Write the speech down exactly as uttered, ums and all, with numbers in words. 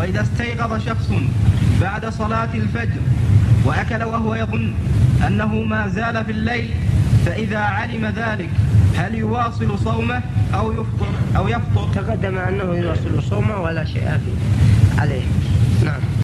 وإذا استيقظ شخص بعد صلاة الفجر وأكل وهو يظن أنه ما زال في الليل، فإذا علم ذلك هل يواصل صومه أو يفطر أو يفطر؟ تقدم أنه يواصل صومه ولا شيء فيه عليه. نعم.